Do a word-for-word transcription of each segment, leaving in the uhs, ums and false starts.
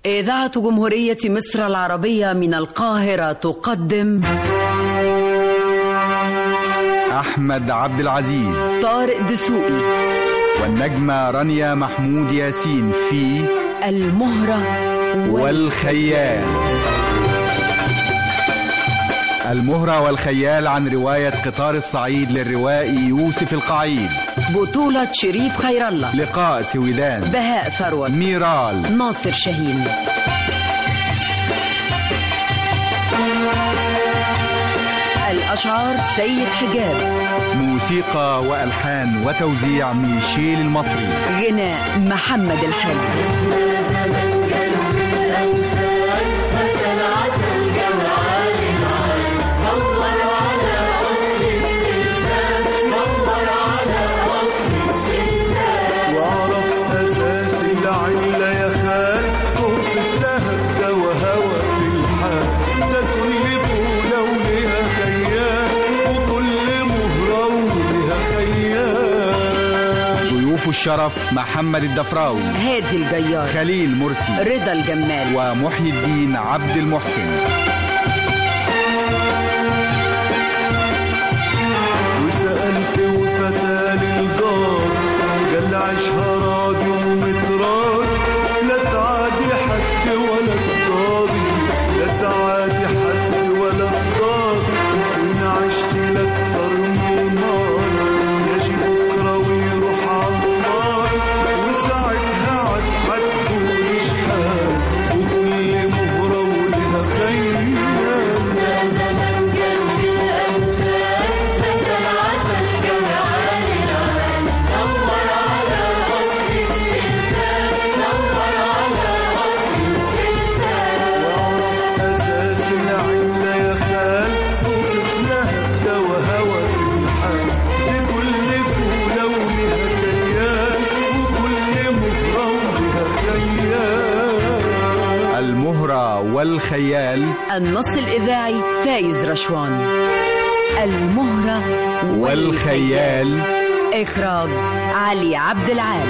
إذاعة جمهورية مصر العربية من القاهرة تقدم أحمد عبد العزيز، طارق دسوقي، والنجمة رانيا محمود ياسين في المهرة والخيال. المهرة والخيال عن رواية قطار الصعيد للروائي يوسف القعيد، بطولة شريف خير الله، لقاء سويدان، بهاء ثروت، ميرال، ناصر شاهين. الأشعار سيد حجاب، موسيقى وألحان وتوزيع ميشيل المصري، غناء محمد الحلو. الشرف محمد الدفراوي، هادي الجيار، خليل مرسي، رضا الجمال، ومحي الدين عبد المحسن. وسألت وفتى للجار قال عيشها راديو ومتراد، لا تعادي حد ولا تضاضي، لا تعادي حد ولا تضاضي، وإن عشت لأكتر من نار يجي بكرة ويروح على والخيال. النص الإذاعي فايز رشوان. المهرة والخيال. إخراج علي عبد العال.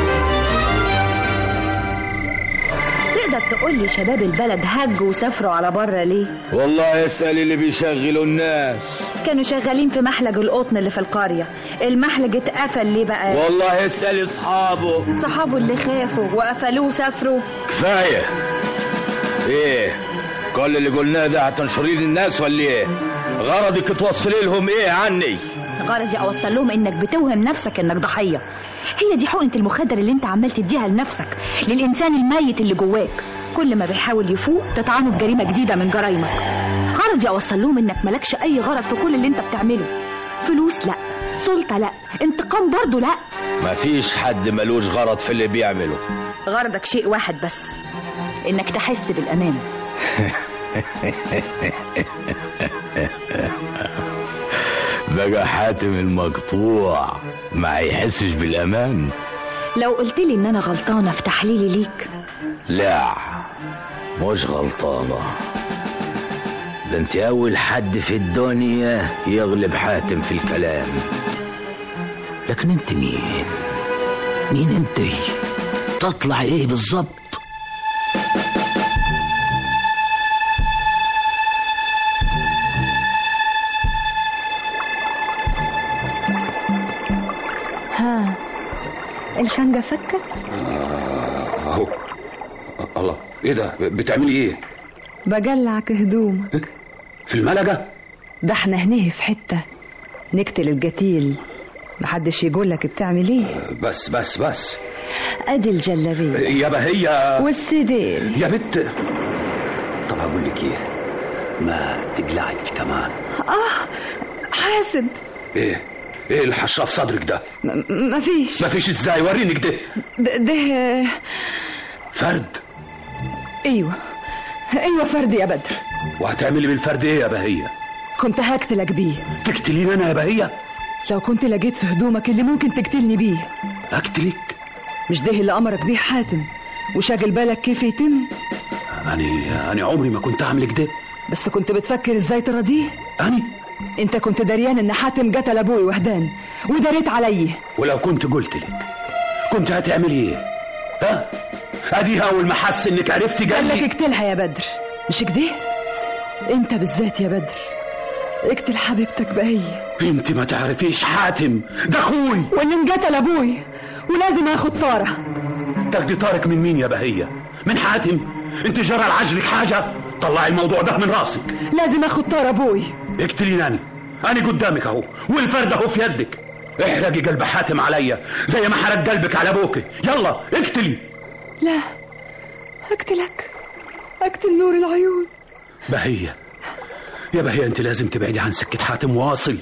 تقدر تقول لي شباب البلد هجوا وسافروا على بره ليه؟ والله اسأل اللي بيشغلوا الناس. كانوا شغالين في محلج القطن اللي في القرية، المحلج اتقفل ليه بقى؟ والله اسأل اصحابه. صحابه اللي خافوا وقفلوه وسافروا. كفاية. ايه كل اللي قلناه ده هتنشري للناس ولا ايه؟ غرضك توصلي لهم ايه عني؟ غرضي اوصل لهم انك بتوهم نفسك انك ضحيه. هي دي حقنه المخدر اللي انت عمال تديها لنفسك، للانسان الميت اللي جواك. كل ما بيحاول يفوق تطعنه بجريمه جديده من جرايمك. غرضي اوصل لهم انك مالكش اي غرض في كل اللي انت بتعمله. فلوس لا، سلطه لا، انتقام برضه لا. مفيش حد ملوش غرض في اللي بيعمله. غرضك شيء واحد بس، انك تحس بالامان. بقى حاتم المقطوع ما يحسش بالامان. لو قلت لي ان انا غلطانه في تحليلي ليك. لا مش غلطانه، ده انت اول حد في الدنيا يغلب حاتم في الكلام. لكن انت مين مين انت؟ تطلع ايه بالظبط؟ ها الشنجة فكت؟ اهو. الله، ايه ده؟ بتعملي ايه؟ بجلعك هدومك. في الملجة؟ ده احنا هنيه في حتة نقتل القتيل، محدش يقولك بتعمل ايه. بس بس بس ادي الجلابية يا بهية والسديل يا بت. طب هقول لك ايه، ما تقلعش كمان. اه حاسب. ايه ايه اللي حشاه في صدرك ده؟ م- مفيش. مفيش ازاي؟ ورينك ده. ده, ده فرد. ايوه ايوه فرد يا بدر. وهتعملي بالفرد ايه يا بهية؟ كنت هقتلك بيه. تقتليني انا يا بهية؟ لو كنت لقيت في هدومك اللي ممكن تقتلني بيه. اقتلك؟ مش ده اللي امرك بيه حاتم وشاغل بالك كيف يتم؟ انا انا عمري ما كنت اعمل كده. بس كنت بتفكر ازاي تراضيه. انا انت كنت دريان ان حاتم قتل ابوي وهدان وداريت علي. ولو كنت قلت لك كنت هتعملي ايه؟ ها اديها اول ما حس انك عرفتي قال جالي. لك اقتلها يا بدر، مش كده؟ انت بالذات يا بدر اقتل حبيبتك بهية. انت ما تعرفيش حاتم ده اخوي، واللي انقتل ابوي ولازم اخد طارة. تاخدي طارق من مين يا بهية؟ من حاتم؟ انت جرى لعجلك حاجة؟ طلعي الموضوع ده من راسك. لازم اخد طارة ابوي. اقتليني انا، انا قدامك اهو والفرد اهو في يدك. احرقي قلب حاتم عليا زي ما حرق قلبك على ابوك. يلا اقتلي. لا، اقتلك، اقتل نور العيون. بهية يا بهية انت لازم تبعدي عن سكة حاتم واصل.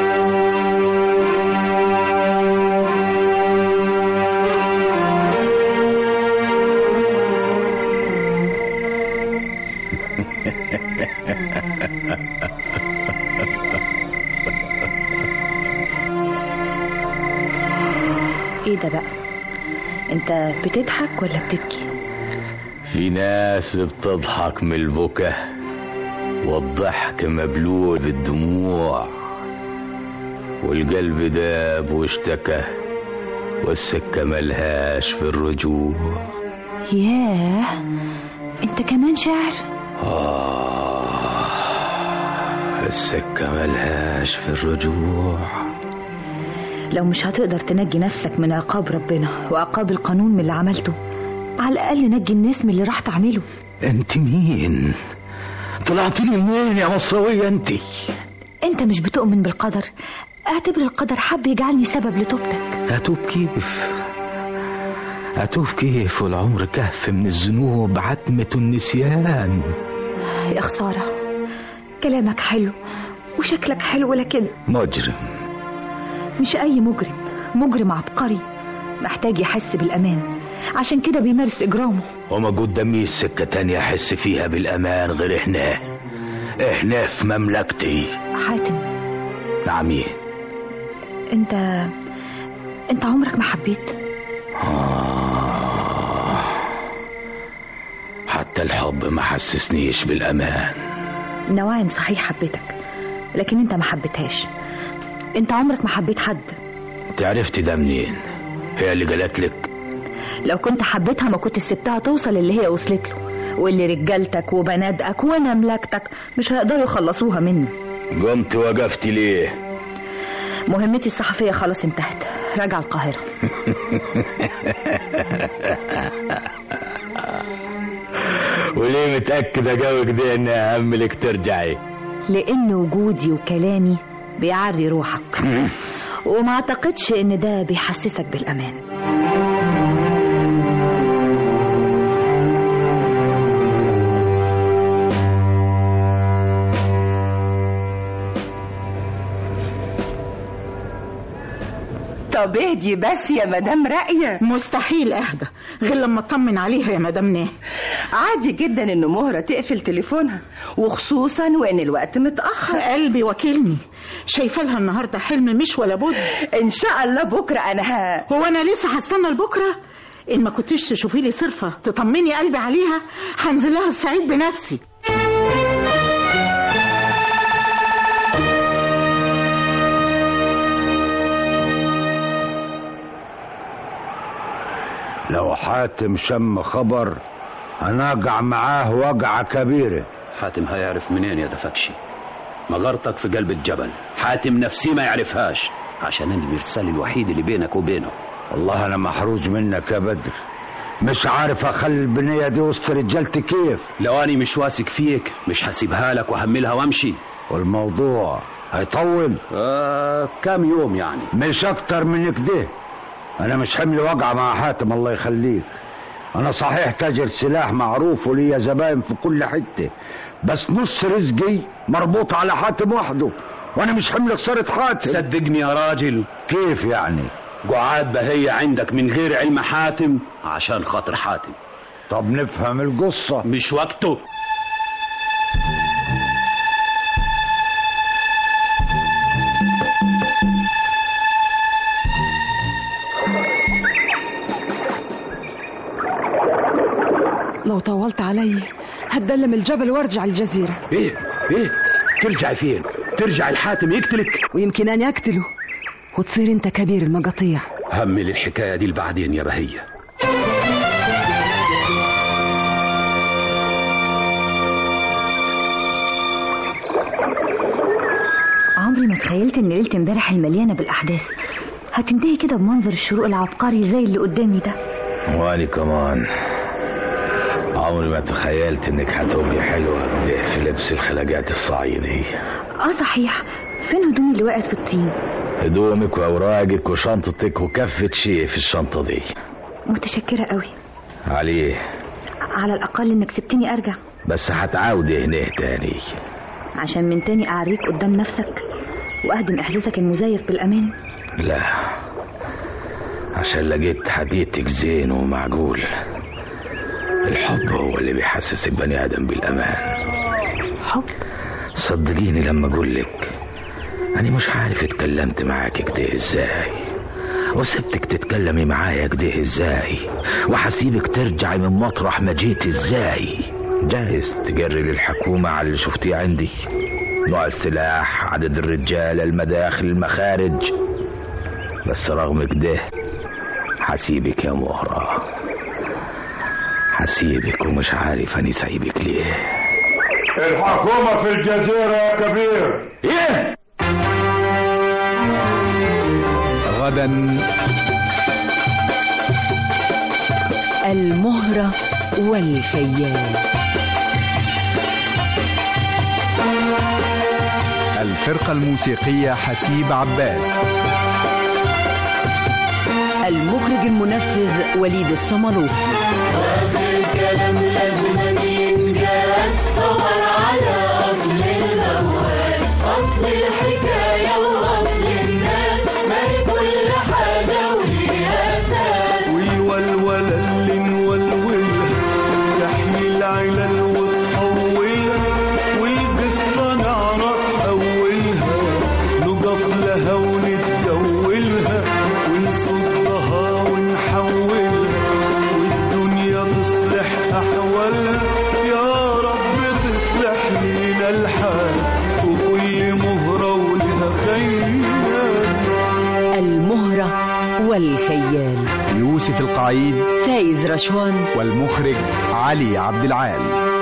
ايه ده بقى؟ انت بتضحك ولا بتبكي؟ في ناس بتضحك من البكا والضحك مبلول بالدموع، والقلب داب واشتكى والسكة ملهاش في الرجوع. ياه، انت كمان شاعر؟ آه، السكة ملهاش في الرجوع. لو مش هتقدر تنجي نفسك من عقاب ربنا وعقاب القانون من اللي عملته، على الأقل نجي الناس من اللي راح تعمله. انت مين؟ طلعت لي منين يا مصروية انت؟ انت مش بتؤمن بالقدر؟ اعتبر القدر حب يجعلني سبب لتوبتك. هتوب كيف؟ هتوب كيف والعمر كهف من الذنوب عتمة النسيان؟ يا خسارة، كلامك حلو وشكلك حلو لكن مجرم. مش أي مجرم، مجرم عبقري محتاج يحس بالأمان، عشان كده بيمارس إجرامه. وما قداميش سكة تانية أحس فيها بالأمان غير إحنا. إحنا في مملكتي. حاتم. نعم. إيه؟ أنت أنت عمرك ما حبيت؟ آه. حتى الحب ما حسسنيش بالأمان. نواعم صحيح حبيتك، لكن أنت ما حبيتهاش. أنت عمرك ما حبيت حد. تعرفتي ده منين؟ هي اللي قالت لك؟ لو كنت حبيتها ما كنت سبتها توصل اللي هي وصلت له، واللي رجالتك وبنادقك ومملكتك مش هيقدروا يخلصوها مني. قمت وقفتي ليه؟ مهمتي الصحفية خلاص انتهت، راجع القاهرة. وليه متأكدة قوي كده ان أهملك ترجعي؟ لأن وجودي وكلامي بيعري روحك، وما اعتقدش ان ده بيحسسك بالأمان. طب اهدي بس يا مدام راقية. مستحيل اهدى غير لما اطمن عليها يا مدام ناه. عادي جدا ان مهرة تقفل تليفونها، وخصوصا وان الوقت متأخر. قلبي وكلني، شايفه لها النهارده حلم مش ولا بد. ان شاء الله بكره انا ها. هو انا لسه هستنى لبكره؟ ان ما كنتش تشوفي لي صرفه تطمني قلبي عليها هنزل لها الصعيد بنفسي. لو حاتم شم خبر هنقع معاه وقعة كبيرة. حاتم هيعرف منين يا دفتشي؟ مغارتك في قلب الجبل، حاتم نفسي ما يعرفهاش، عشان انا المرسال الوحيد اللي بينك وبينه. والله انا محروج منك يا بدر، مش عارف اخلي البنية دي وسط رجالتي كيف. لو اني مش واثق فيك مش هسيبها لك وهملها وامشي. والموضوع هيطول؟ آه كام يوم يعني، مش اكتر من كده. انا مش حمل وقعة مع حاتم الله يخليك. انا صحيح تاجر سلاح معروف وليا زباين في كل حتة، بس نص رزقي مربوط على حاتم وحده، وانا مش حمل خسارة حاتم. صدقني يا راجل. كيف يعني؟ قعاد بهية عندك من غير علم حاتم عشان خاطر حاتم. طب نفهم القصة. مش وقته. لو طولت علي هتدلم الجبل وارجع الجزيرة. ايه ايه ترجعي فين؟ ترجعي الحاتم يقتلك؟ ويمكن أن يقتله وتصير انت كبير المقاطيع. همل الحكاية دي لبعدين يا بهية. عمري ما تخيلت ان ليلة امبارح المليانة بالاحداث هتنتهي كده بمنظر الشروق العبقري زي اللي قدامي ده. واني كمان عمري ما تخيلت انك هتبقي حلوة كده في لبس الخلاجات الصعيدي. اه صحيح، فين هدومي اللي وقعت في الطين؟ هدومك واوراقك وشنطتك وكفة شيء في الشنطة دي. متشكرة قوي. عليه؟ على الاقل انك سبتني ارجع. بس هتعاودي هنا تاني عشان من تاني اعريك قدام نفسك واهدم احساسك المزيف بالامان؟ لا، عشان لقيت حديثك زين ومعقول. الحب هو اللي بيحسسك بني ادم بالامان. حب؟ صدقيني لما اقولك انا مش عارف اتكلمت معاك كده ازاي، وسبتك تتكلمي معايا كده ازاي، وحسيبك ترجعي من مطرح ما جيت ازاي. جاهز تجري الحكومة على اللي شفتيه عندي، نوع السلاح، عدد الرجال، المداخل، المخارج. بس رغم كده حسيبك يا مهرة، حسيبك ومش عارف اني سايبك ليه. الحكومة في الجزيرة يا كبير. ايه؟ غدا المهرة والخيال. الفرقة الموسيقية حسيب عباس. المخرج المنفذ وليد الصملوطي. الكلام لازم ينجال، دور على أصل الموال، أصل الحكاية وأصل الناس، ما هي كل حاجة وليها أساس. والولولة اللي نولولها تحمي العلل وتطولها، والقصة نعرف أولها، نقف لها ونتجولها ونصدها ونحولها، والدنيا تصلح أحوالها. يا رب تصلح لينا الحال، وكل مهرة ولها خيال. المهرة والخيال. يوسف القعيد، فايز رشوان، والمخرج علي عبد العال.